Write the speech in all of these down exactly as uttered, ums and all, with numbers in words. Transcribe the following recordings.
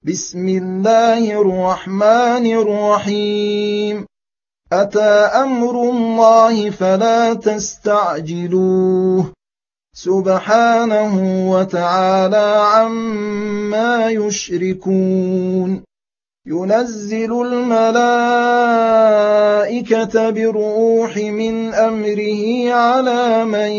بسم الله الرحمن الرحيم أتى أمر الله فلا تستعجلوه سبحانه وتعالى عما يشركون ينزل الملائكة بالروح من أمره على من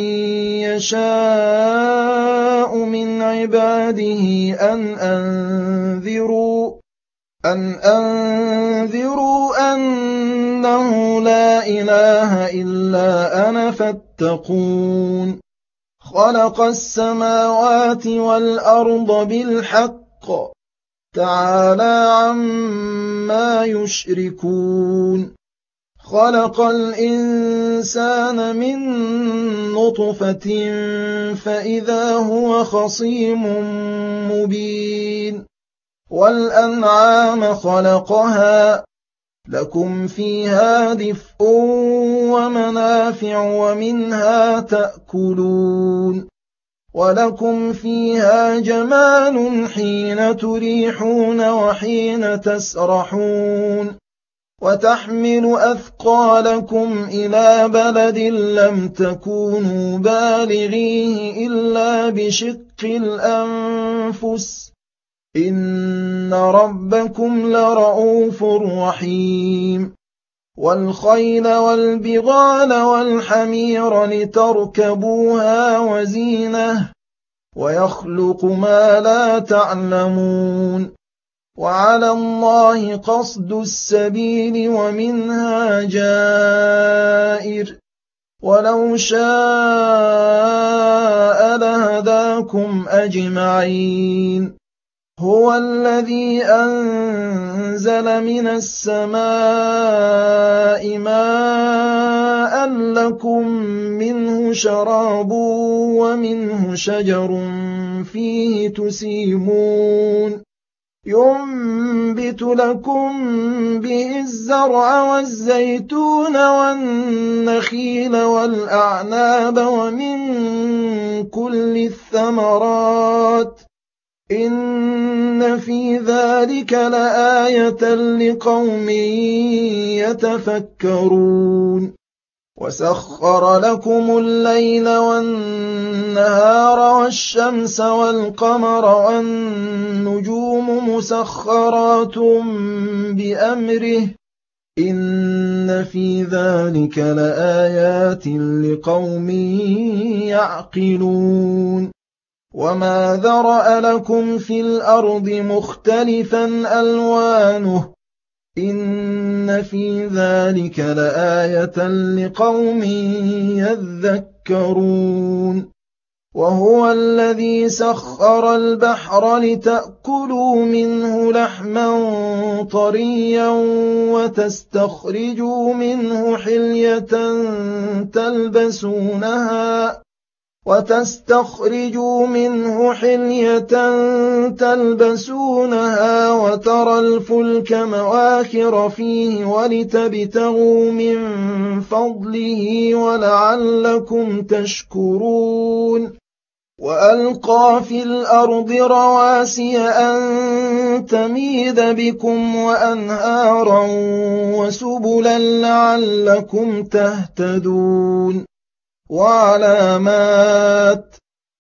يشاء من عباده أن أنذروا أن أنذروا أنه لا إله إلا أنا فاتقون خلق السماوات والأرض بالحق تعالى عما يشركون خلق الإنسان من نطفة فإذا هو خصيم مبين والأنعام خلقها لكم فيها دفء ومنافع ومنها تأكلون ولكم فيها جمال حين تريحون وحين تسرحون وتحمل أثقالكم إلى بلد لم تكونوا بالغيه إلا بشق الأنفس إن ربكم لرؤوف رحيم والخيل والبغال والحمير لتركبوها وزينة ويخلق ما لا تعلمون وعلى الله قصد السبيل ومنها جائر ولو شاء لهداكم أجمعين هو الذي أنزل من السماء ماء لكم منه شراب ومنه شجر فيه تسيمون ينبت لكم به الزرع والزيتون والنخيل والأعناب ومن كل الثمرات إن في ذلك لآية لقوم يتفكرون وسخر لكم الليل والنهار والشمس والقمر والنجوم مسخرات بأمره إن في ذلك لآيات لقوم يعقلون وما ذرأ لكم في الأرض مختلفا ألوانه إن في ذلك لآية لقوم يذكرون وهو الذي سخر البحر لتأكلوا منه لحما طريا وتستخرجوا منه حلية تلبسونها وتستخرجوا منه حلية تلبسونها وترى الفلك مواخر فيه ولتبتغوا من فضله ولعلكم تشكرون وألقى في الأرض رواسي أن تميد بكم وأنهارا وسبلا لعلكم تهتدون وعلامات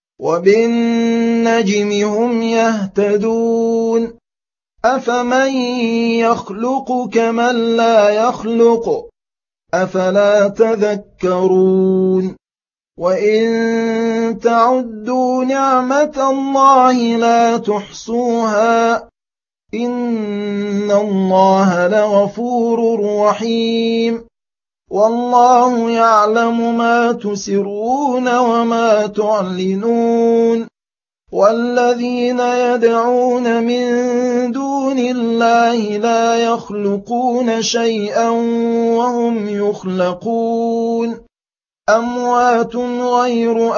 وبالنجم هم يهتدون أفمن يخلق كمن لا يخلق أفلا تذكرون وإن تعدوا نعمة الله لا تحصوها إن الله لغفور رحيم والله يعلم ما تسرون وما تعلنون والذين يدعون من دون الله لا يخلقون شيئا وهم يخلقون أموات غير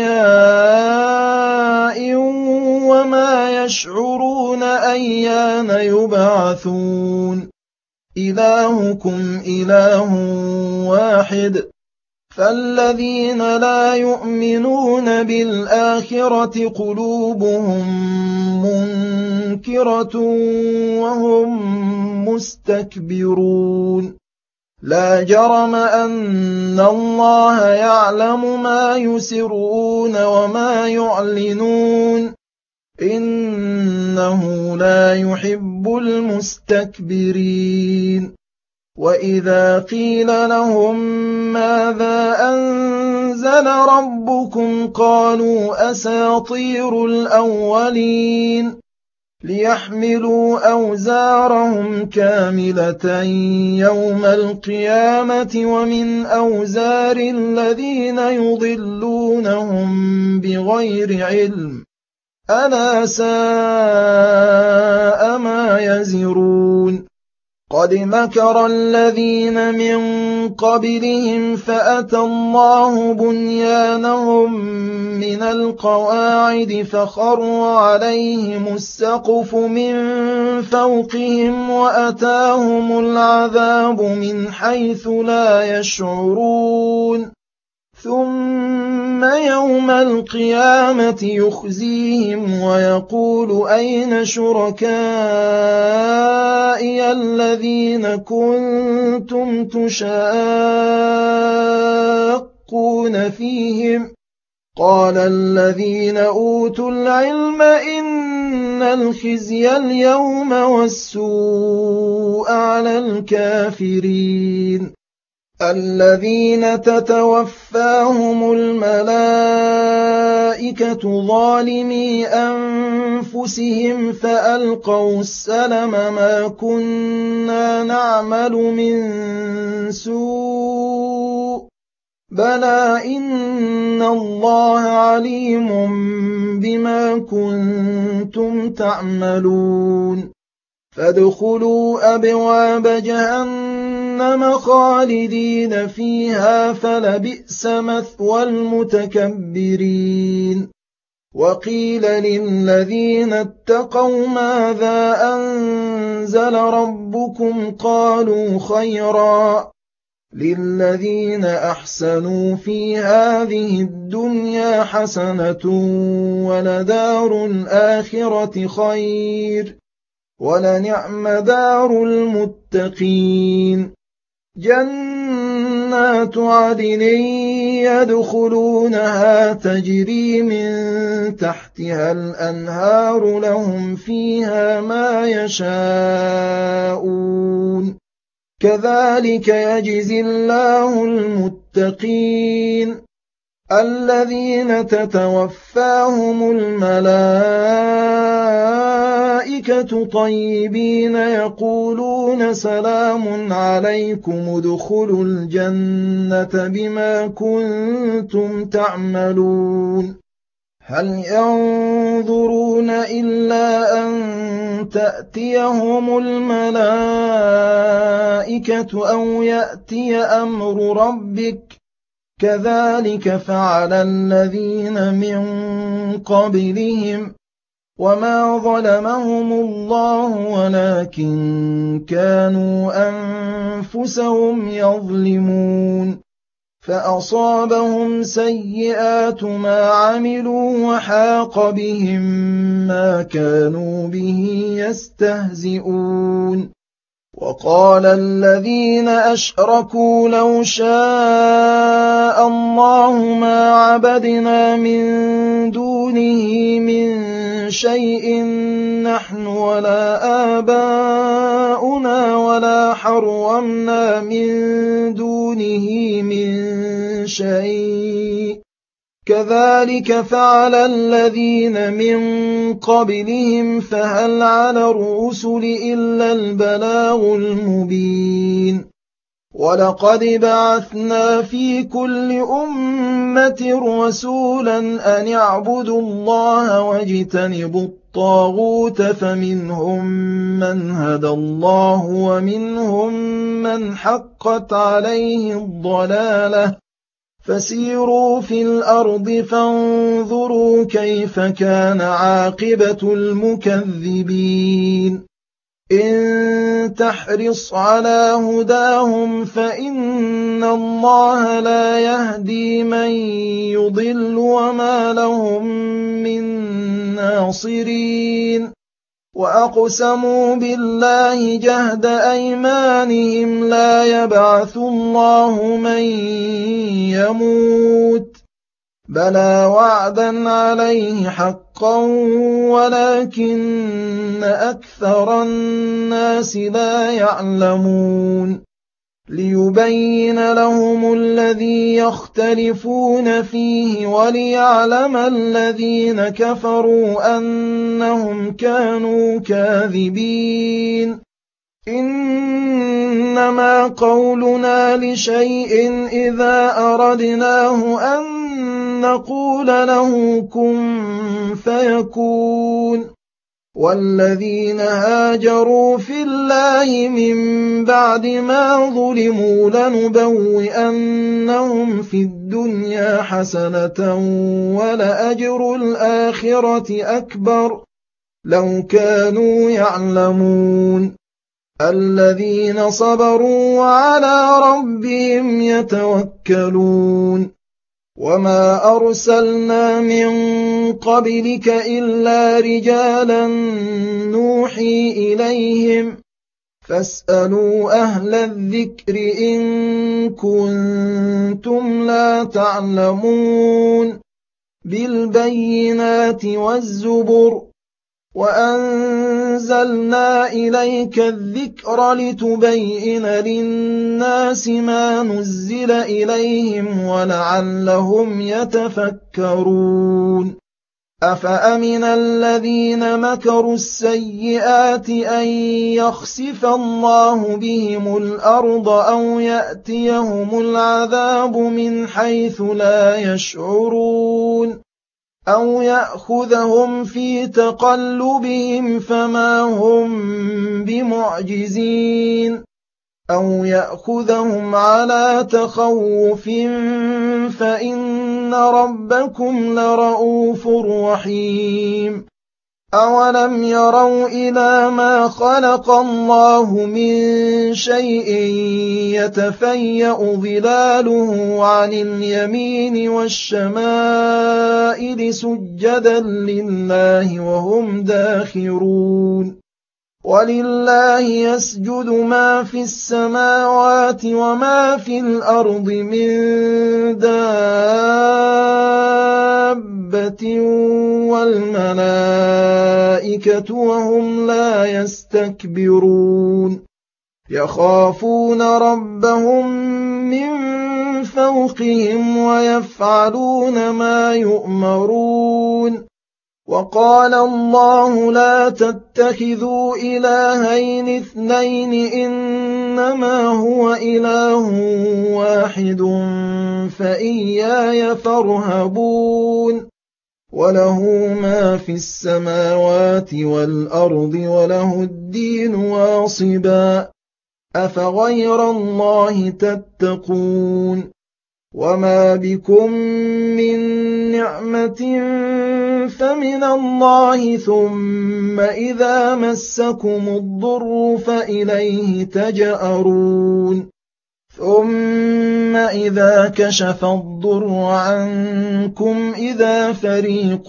أحياء وما يشعرون أيان يبعثون إلهكم إله واحد فالذين لا يؤمنون بالآخرة قلوبهم تَذْكِرَةٌ وَهُم مُّسْتَكْبِرُونَ لا جرم أن الله يعلم ما يسرون وما يعلنون إنه لا يحب المستكبرين وإذا قيل لهم ماذا أنزل ربكم قالوا أساطير الأولين ليحملوا أوزارهم كاملة يوم القيامة ومن أوزار الذين يضلونهم بغير علم ألا ساء ما يزرون قد مكر الذين من قبلهم فأتى الله بنيانهم من القواعد فخر عليهم السقف من فوقهم وأتاهم العذاب من حيث لا يشعرون ثم يوم القيامة يخزيهم ويقول أين شركائي الذين كنتم تشاقون فيهم قال الذين أوتوا العلم إن الخزي اليوم والسوء على الكافرين الذين تتوفاهم الملائكة ظالمي أنفسهم فألقوا السلم ما كنا نعمل من سوء بلى إن الله عليم بما كنتم تعملون فادخلوا أبواب جهنم خالدين فيها فلبئس مثوى المتكبرين وقيل للذين اتقوا ماذا أنزل ربكم قالوا خيرا للذين أحسنوا في هذه الدنيا حسنة ولدار الآخرة خير ولنعم دار المتقين جنات عدن يدخلونها تجري من تحتها الأنهار لهم فيها ما يشاءون كذلك يجزي الله المتقين الذين تتوفاهم الملائكة طيبين يقولون سلام عليكم ادخلوا الجنة بما كنتم تعملون هل ينظرون إلا أن تأتيهم الملائكة أو يأتي أمر ربك كذلك فعل الذين من قبلهم وما ظلمهم الله ولكن كانوا أنفسهم يظلمون فأصابهم سيئات ما عملوا وحاق بهم ما كانوا به يستهزئون وقال الذين أشركوا لو شاء الله ما عبدنا من دونه من شيء نحن ولا آباؤنا ولا حرمنا من دونه من شيء كذلك فعل الذين من قبلهم فهل على الرسل إلا البلاغ المبين ولقد بعثنا في كل أمة رسولا أن اعبدوا الله واجتنبوا الطاغوت فمنهم من هدى الله ومنهم من حقت عليه الضلالة فسيروا في الأرض فانظروا كيف كان عاقبة المكذبين إن تحرص على هداهم فإن الله لا يهدي من يضل وما لهم من ناصرين وأقسموا بالله جهد أيمانهم لا يبعث الله من يموت بلى وعدا عليه حقا ولكن أكثر الناس لا يعلمون ليبين لهم الذي يختلفون فيه وليعلم الذين كفروا أنهم كانوا كاذبين إنما قولنا لشيء إذا أردناه أن نقول له كن فيكون والذين هاجروا في الله من بعد ما ظلموا لنبوئنهم في الدنيا حسنة ولأجر الآخرة أكبر لو كانوا يعلمون الذين صبروا وعلى ربهم يتوكلون وما أرسلنا من قبلك إلا رجالا نوحي إليهم فاسألوا أهل الذكر إن كنتم لا تعلمون بالبينات والزبر وأنزلنا إليك الذكر لتبين للناس ما نزل إليهم ولعلهم يتفكرون أفأمن الذين مكروا السيئات أن يخسف الله بهم الأرض أو يأتيهم العذاب من حيث لا يشعرون أو يأخذهم في تقلبهم فما هم بمعجزين أو يأخذهم على تخوف فإن ربكم لرؤوف رحيم أولم يروا إلى ما خلق الله من شيء يتفيأ ظلاله عن اليمين والشمائل سجدا لله وهم داخرون ولله يسجد ما في السماوات وما في الأرض من دابة والملائكة وهم لا يستكبرون يخافون ربهم من فوقهم ويفعلون ما يؤمرون وقال الله لا تتخذوا إلهين اثنين إنما هو إله واحد فإياي فارهبون وله ما في السماوات والأرض وله الدين واصبا أفغير الله تتقون وما بكم من نعمة فمن الله ثم إذا مسكم الضر فإليه تجأرون ثم إذا كشف الضر عنكم إذا فريق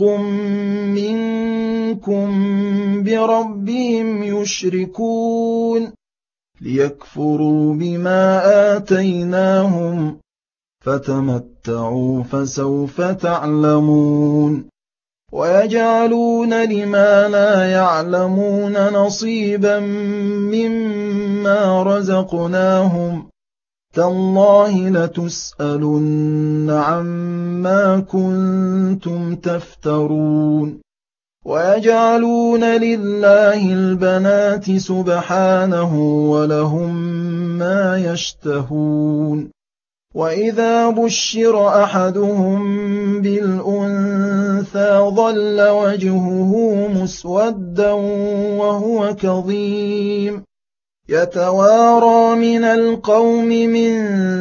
منكم بربهم يشركون ليكفروا بما آتيناهم فتمتعوا فسوف تعلمون ويجعلون لما لا يعلمون نصيبا مما رزقناهم تالله لتسألن عما كنتم تفترون ويجعلون لله البنات سبحانه ولهم ما يشتهون وإذا بشر أحدهم بالأنثى ظل وجهه مسودا وهو كظيم يتوارى من القوم من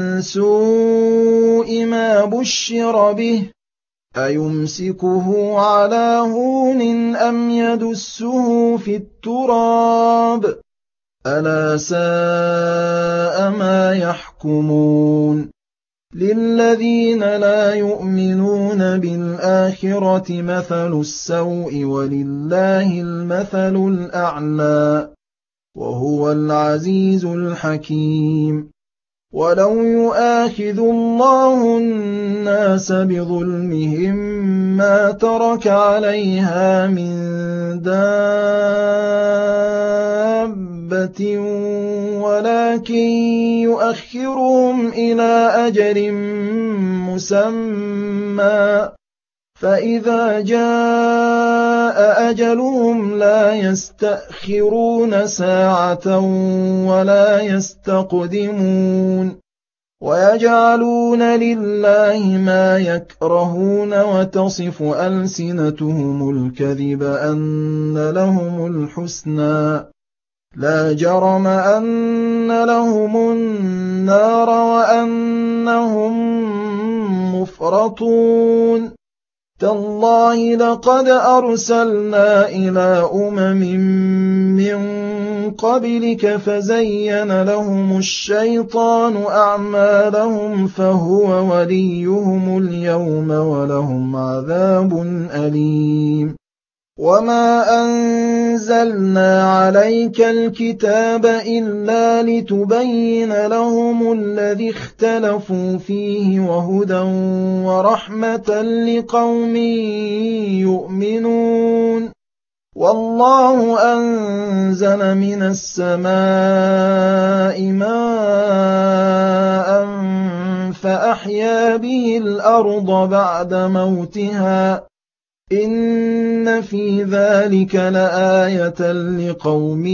سوء ما بشر به أيمسكه على هون أم يدسه في التراب ألا ساء ما يحكمون للذين لا يؤمنون بالآخرة مثل السوء ولله المثل الأعلى وهو العزيز الحكيم ولو يؤاخذ الله الناس بظلمهم ما ترك عليها من دابة ولكن يؤخرهم إلى أجل مسمى فإذا جاء أجلهم لا يستأخرون ساعة ولا يستقدمون ويجعلون لله ما يكرهون وتصف ألسنتهم الكذب أن لهم الحسنى لا جرم أن لهم النار وأنهم مفرطون تالله لقد أرسلنا إلى أمم من قبلك فزين لهم الشيطان أعمالهم فهو وليهم اليوم ولهم عذاب أليم وما أنزلنا عليك الكتاب إلا لتبين لهم الذي اختلفوا فيه وهدى ورحمة لقوم يؤمنون والله أنزل من السماء ماء فأحيا به الأرض بعد موتها إن في ذلك لآية لقوم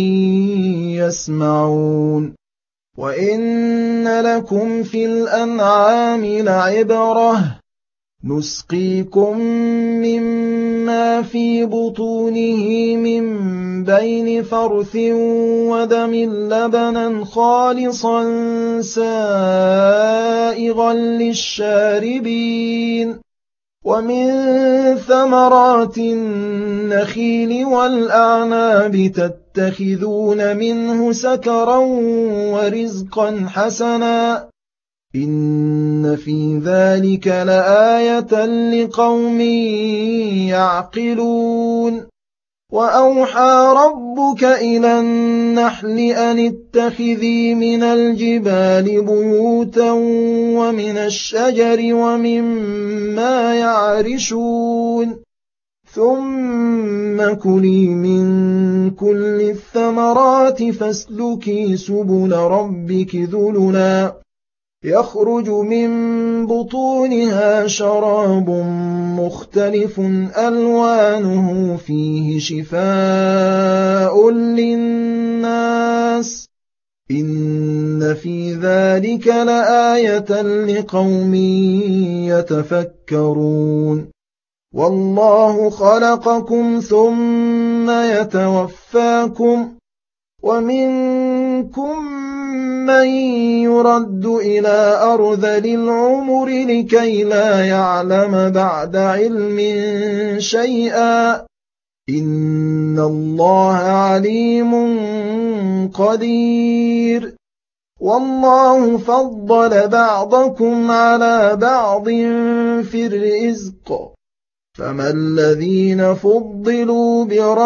يسمعون وإن لكم في الأنعام لعبرة نسقيكم مما في بطونه من بين فرث ودم لبنا خالصا سائغا للشاربين ومن ثمرات النخيل والأعناب تتخذون منه سكرا ورزقا حسنا إن في ذلك لآية لقوم يعقلون وأوحى ربك إلى النحل أن اتخذي من الجبال بيوتا ومن الشجر ومما يعرشون ثم كلي من كل الثمرات فاسلكي سبل ربك ذللا يخرج من بطونها شراب مختلف ألوانه فيه شفاء للناس إن في ذلك لآية لقوم يتفكرون والله خلقكم ثم يتوفاكم ومنكم من يرد إلى أرذل العمر لكي لا يعلم بعد علم شيئا إن الله عليم قدير والله فضل بعضكم على بعض في الرزق فما الذين فضلوا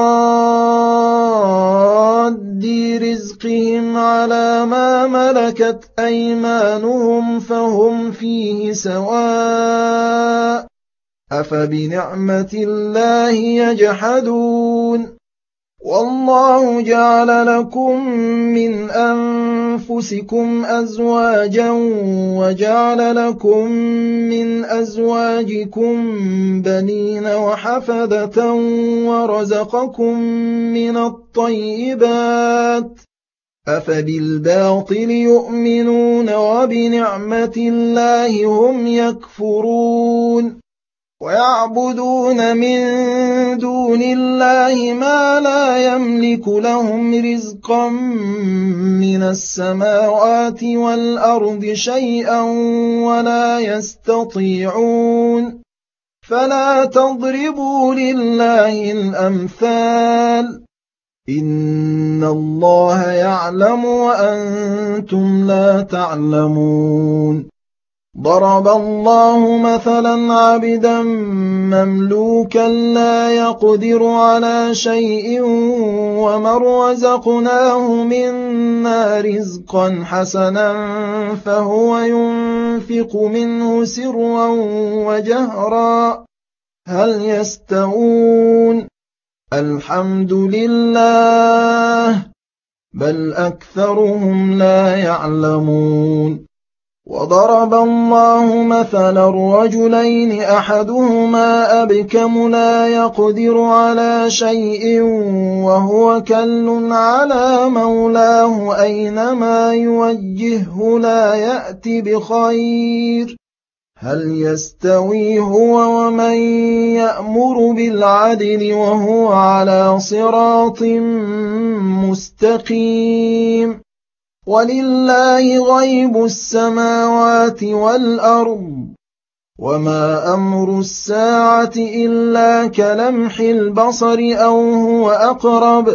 براد رزقهم على ما ملكت أيمانهم فهم فيه سواء أفبنعمة الله يجحدون والله جعل لكم من أنفسكم أزواجا وجعل لكم من أزواجكم بنين وحفدة ورزقكم من الطيبات أفبالباطل يؤمنون وبنعمة الله هم يكفرون ويعبدون من دون الله ما لا يملك لهم رزقا من السماوات والأرض شيئا ولا يستطيعون فلا تضربوا لله الأمثال إن الله يعلم وأنتم لا تعلمون ضرب الله مثلا عبدا مملوكا لا يقدر على شيء ومن رزقناه منا رزقا حسنا فهو ينفق منه سرا وجهرا هل يستوون الحمد لله بل أكثرهم لا يعلمون وضرب الله مثلا الرجلين أحدهما أبكم لا يقدر على شيء وهو كل على مولاه أينما يوجهه لا يأت بخير هل يستوي هو ومن يأمر بالعدل وهو على صراط مستقيم ولله غيب السماوات والأرض وما أمر الساعة إلا كلمح البصر أو هو أقرب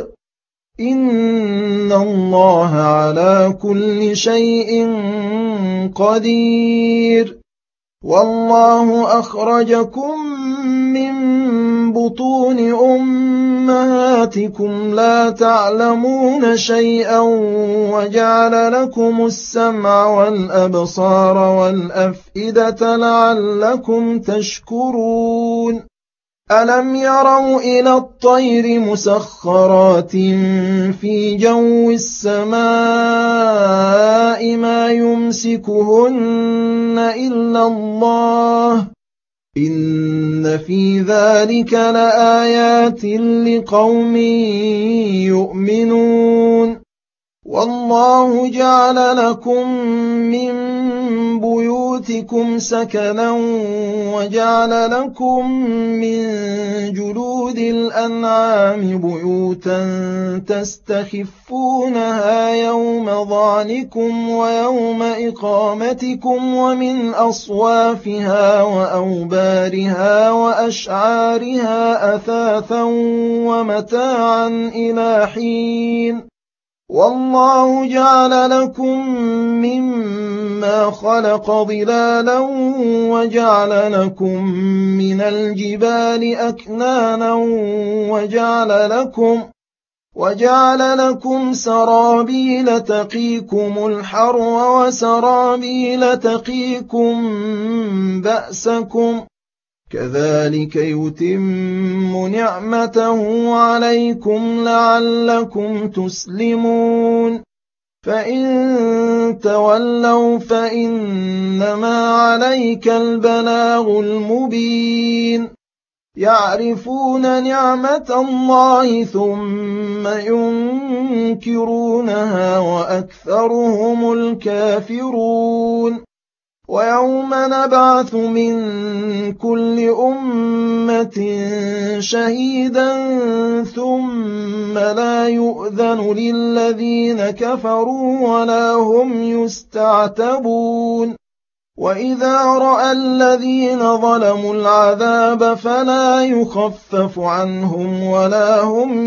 إن الله على كل شيء قدير والله أخرجكم من بطون أمهاتكم لا تعلمون شيئا وجعل لكم السمع والأبصار والأفئدة لعلكم تشكرون ألم يروا إلى الطير مسخرات في جو السماء ما يمسكهن إلا الله إن في ذلك لآيات لقوم يؤمنون والله جعل لكم من بيوتكم سكنا وجعل لكم من جلود الأنعام بيوتا تستخفونها يوم ظعنكم ويوم إقامتكم ومن أصوافها وأوبارها وأشعارها أثاثا ومتاعا إلى حين والله جعل لكم مما خلق ظلالا وجعل لكم من الجبال أكنانا وجعل لكم وجعل لكم سرابيل تقيكم الحر وسرابيل تقيكم بأسكم كذلك يتم نعمته عليكم لعلكم تسلمون فإن تولوا فإنما عليك البلاغ المبين يعرفون نعمة الله ثم ينكرونها وأكثرهم الكافرون ويوم نبعث من كل أمة شهيدا ثم لا يؤذن للذين كفروا ولا هم يستعتبون وإذا رأى الذين ظلموا العذاب فلا يخفف عنهم ولا هم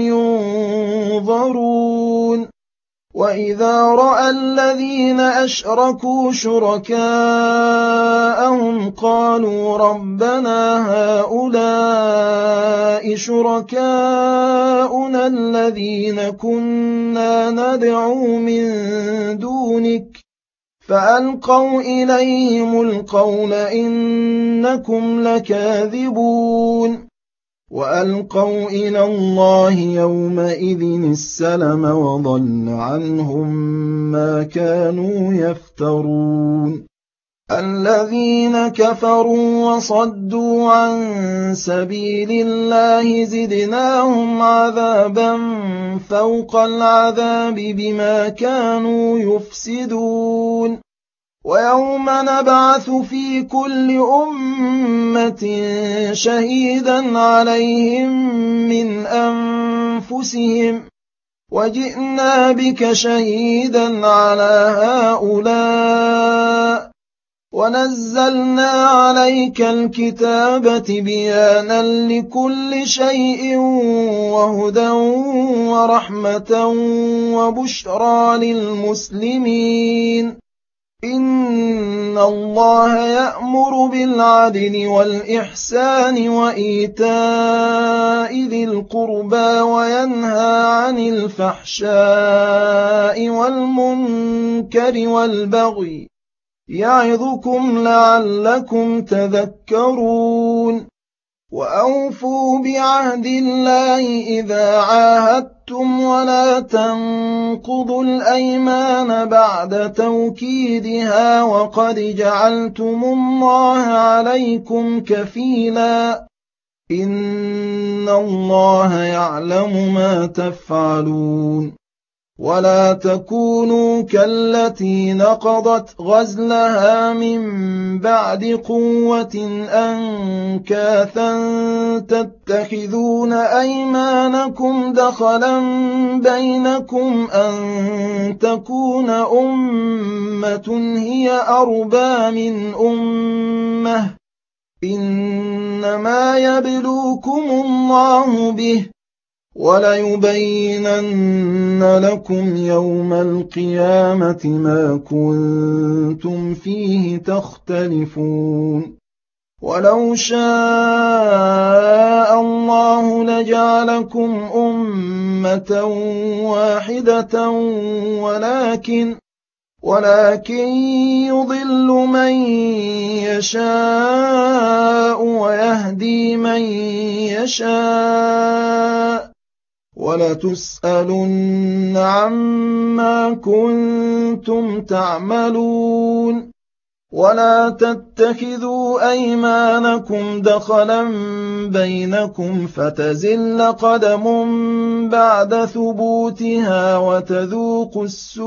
ينظرون وإذا رأى الذين أشركوا شركاءهم قالوا ربنا هؤلاء شركاؤنا الذين كنا ندعو من دونك فألقوا إليهم القول إنكم لكاذبون وألقوا إلى الله يومئذ السلم وضل عنهم ما كانوا يفترون الذين كفروا وصدوا عن سبيل الله زدناهم عذابا فوق العذاب بما كانوا يفسدون ويوم نبعث في كل أمة شهيدا عليهم من أنفسهم وجئنا بك شهيدا على هؤلاء ونزلنا عليك الكتاب بيانا لكل شيء وهدى ورحمة وبشرى للمسلمين إن الله يأمر بالعدل والإحسان وإيتاء ذي القربى وينهى عن الفحشاء والمنكر والبغي يعظكم لعلكم تذكرون وأوفوا بعهد الله إذا عاهدتم ولا تنقضوا الأيمان بعد توكيدها وقد جعلتم الله عليكم كفيلا إن الله يعلم ما تفعلون ولا تكونوا كالتي نقضت غزلها من بعد قوة أنكاثا تتخذون أيمانكم دخلا بينكم أن تكون أمة هي أربى من أمة إنما يبلوكم الله به وليبينن لكم يوم القيامة ما كنتم فيه تختلفون ولو شاء الله لجعلكم أمة واحدة ولكن ولكن يضل من يشاء ويهدي من يشاء ولتسألن عما كنتم تعملون ولا تتخذوا أيمانكم دخلا بينكم فتزل قدم بعد ثبوتها وتذوقوا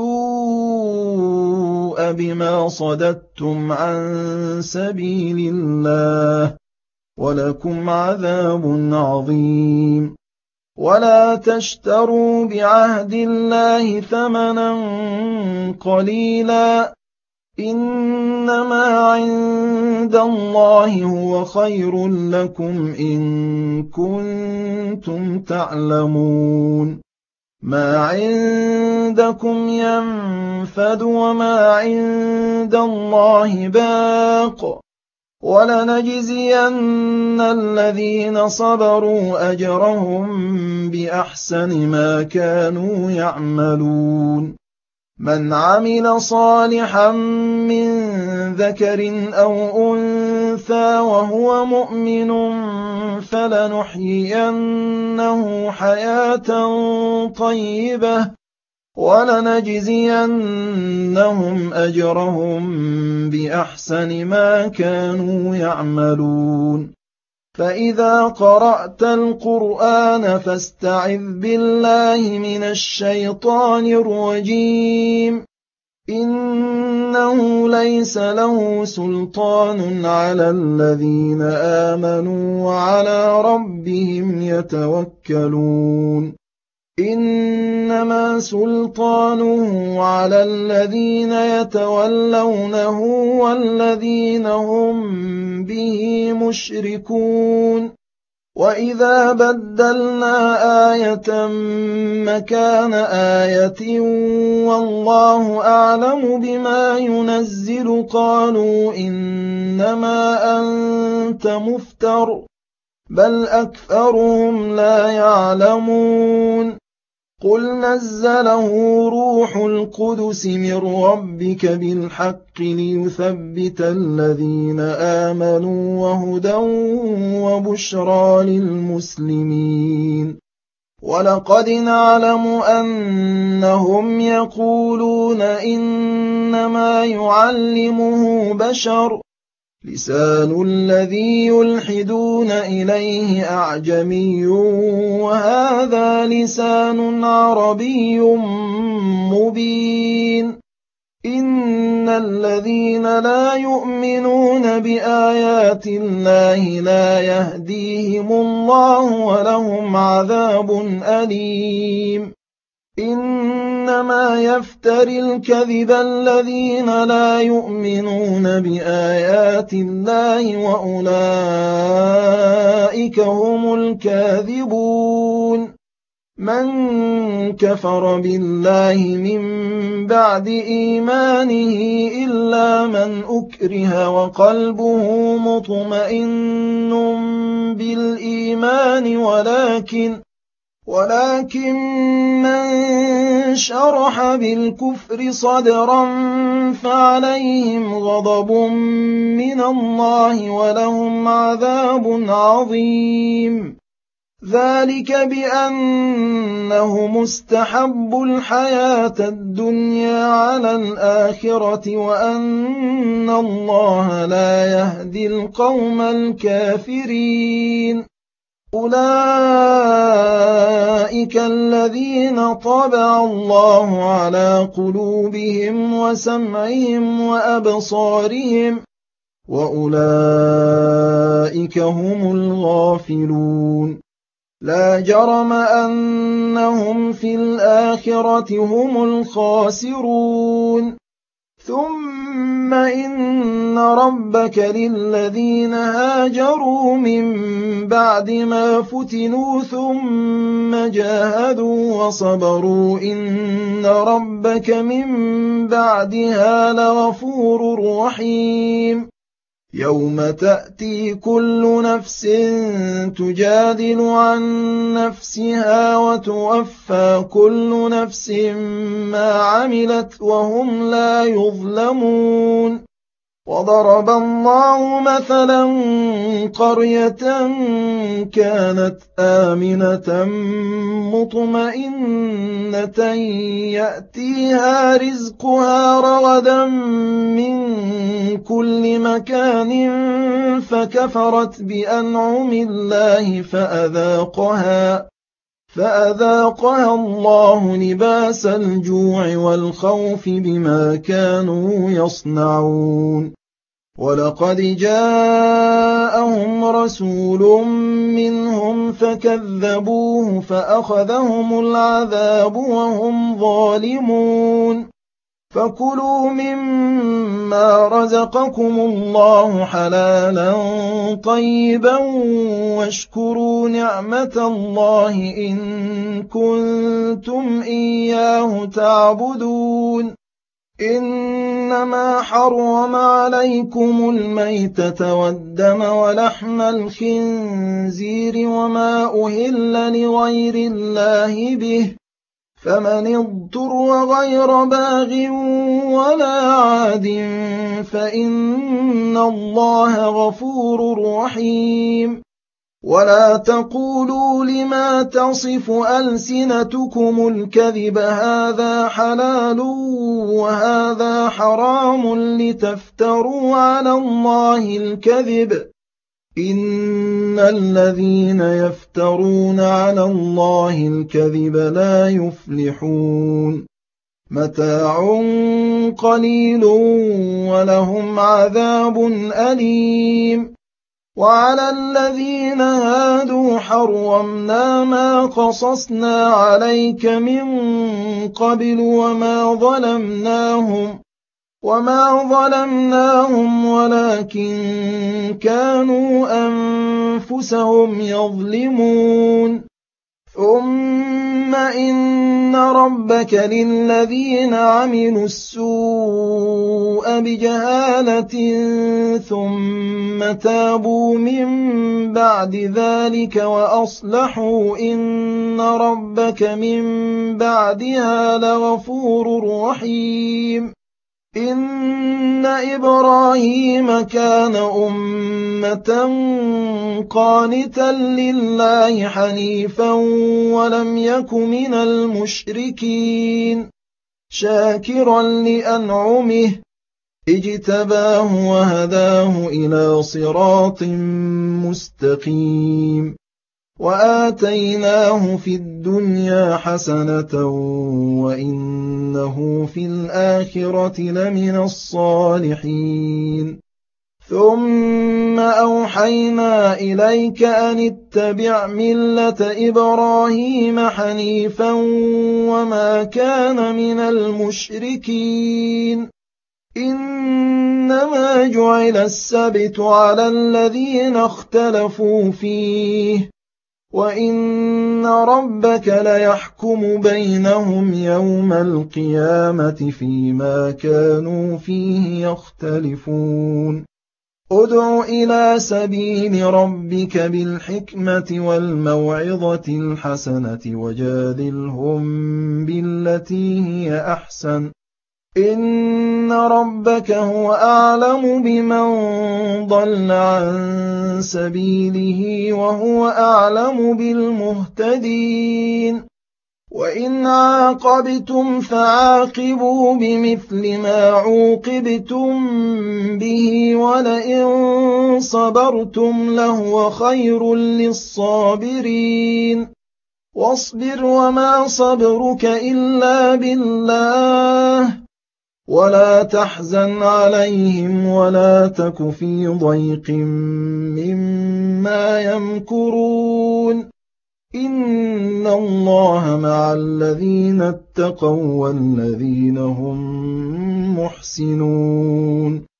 السوء بما صددتم عن سبيل الله ولكم عذاب عظيم ولا تشتروا بعهد الله ثمنا قليلا إنما عند الله هو خير لكم إن كنتم تعلمون ما عندكم ينفد وما عند الله باق ولنجزين الذين صبروا أجرهم بأحسن ما كانوا يعملون من عمل صالحا من ذكر أو أنثى وهو مؤمن فلنحيينه حياة طيبة ولنجزينهم أجرهم بأحسن ما كانوا يعملون فإذا قرأت القرآن فاستعذ بالله من الشيطان الرجيم إنه ليس له سلطان على الذين آمنوا وعلى ربهم يتوكلون إنما سلطانه على الذين يتولونه والذين هم به مشركون وإذا بدلنا آية مكان آية والله أعلم بما ينزل قالوا إنما أنت مفتر بل أكثرهم لا يعلمون قل نزله روح القدس من ربك بالحق ليثبت الذين آمنوا وهدى وبشرى للمسلمين ولقد نعلم أنهم يقولون إنما يعلمه بشر لسان الذي يلحدون إليه أعجمي وهذا لسان عربي مبين إن الذين لا يؤمنون بآيات الله لا يهديهم الله ولهم عذاب أليم إنما يفتري الكذب الذين لا يؤمنون بآيات الله وأولئك هم الكاذبون من كفر بالله من بعد إيمانه إلا من أكره وقلبه مطمئن بالإيمان ولكن ولكن من شرح بالكفر صدرا فعليهم غضب من الله ولهم عذاب عظيم ذلك بأنه مستحب الحياة الدنيا على الآخرة وأن الله لا يهدي القوم الكافرين أولئك الذين طبع الله على قلوبهم وسمعهم وأبصارهم وأولئك هم الغافلون لا جرم أنهم في الآخرة هم الخاسرون ثم إن ربك للذين هاجروا من بعد ما فتنوا ثم جاهدوا وصبروا إن ربك من بعدها لغفور رحيم يوم تأتي كل نفس تجادل عن نفسها وتوفى كل نفس ما عملت وهم لا يظلمون وضرب الله مثلا قرية كانت آمنة مطمئنة يأتيها رزقها رغدا من كل مكان فكفرت بأنعم الله فأذاقها فأذاقها الله لباس الجوع والخوف بما كانوا يصنعون ولقد جاءهم رسول منهم فكذبوه فأخذهم العذاب وهم ظالمون فكلوا مما رزقكم الله حلالا طيبا واشكروا نعمة الله إن كنتم إياه تعبدون إنما حرم عليكم الميتة والدم ولحم الخنزير وما أهل لغير الله به فمن اضطر غير باغ ولا عاد فإن الله غفور رحيم ولا تقولوا لما تصف ألسنتكم الكذب هذا حلال وهذا حرام لتفتروا على الله الكذب إن الذين يفترون على الله الكذب لا يفلحون متاع قليل ولهم عذاب أليم وعلى الذين هادوا حرمنا ما قصصنا عليك من قبل وما ظلمناهم وما ظلمناهم ولكن كانوا أنفسهم يظلمون ثم إن ربك للذين عملوا السوء بجهالة ثم تابوا من بعد ذلك وأصلحوا إن ربك من بعدها لغفور رحيم إن إبراهيم كان أمة قانتا لله حنيفا ولم يك من المشركين شاكرا لأنعمه اجتباه وهداه إلى صراط مستقيم وآتيناه في الدنيا حسنة وإنه في الآخرة لمن الصالحين ثم أوحينا إليك أن اتبع ملة إبراهيم حنيفا وما كان من المشركين إنما جعل السبت على الذين اختلفوا فيه وَإِنَّ رَبَّكَ لَيَحْكُمُ بَيْنَهُمْ يَوْمَ الْقِيَامَةِ فِيمَا كَانُوا فِيهِ يَخْتَلِفُونَ ادْعُ إِلَىٰ سَبِيلِ رَبِّكَ بِالْحِكْمَةِ وَالْمَوْعِظَةِ الْحَسَنَةِ وَجَادِلْهُم بِالَّتِي هِيَ أَحْسَنُ ۚ إِنَّ رَبَّكَ هُوَ أَعْلَمُ بِمَن ضَلَّ عَن سَبِيلِهِ وَهُوَ أَعْلَمُ بِالْمُهْتَدِينَ وَإِنْ عَاقَبْتُمْ فَعَاقِبُوا بِمِثْلِ مَا عُوقِبْتُم بِهِ وَلَئِن صَبَرْتُمْ لَهُوَ خَيْرٌ لِّلصَّابِرِينَ وَاصْبِرْ وَمَا صَبْرُكَ إِلَّا بِاللَّهِ وَلَا تَحْزَنْ عَلَيْهِمْ وَلَا تَكُ فِي ضَيْقٍ مِّمَّا يَمْكُرُونَ إِنَّ اللَّهَ مَعَ الَّذِينَ اتَّقَوا وَّالَّذِينَ هُم مُّحْسِنُونَ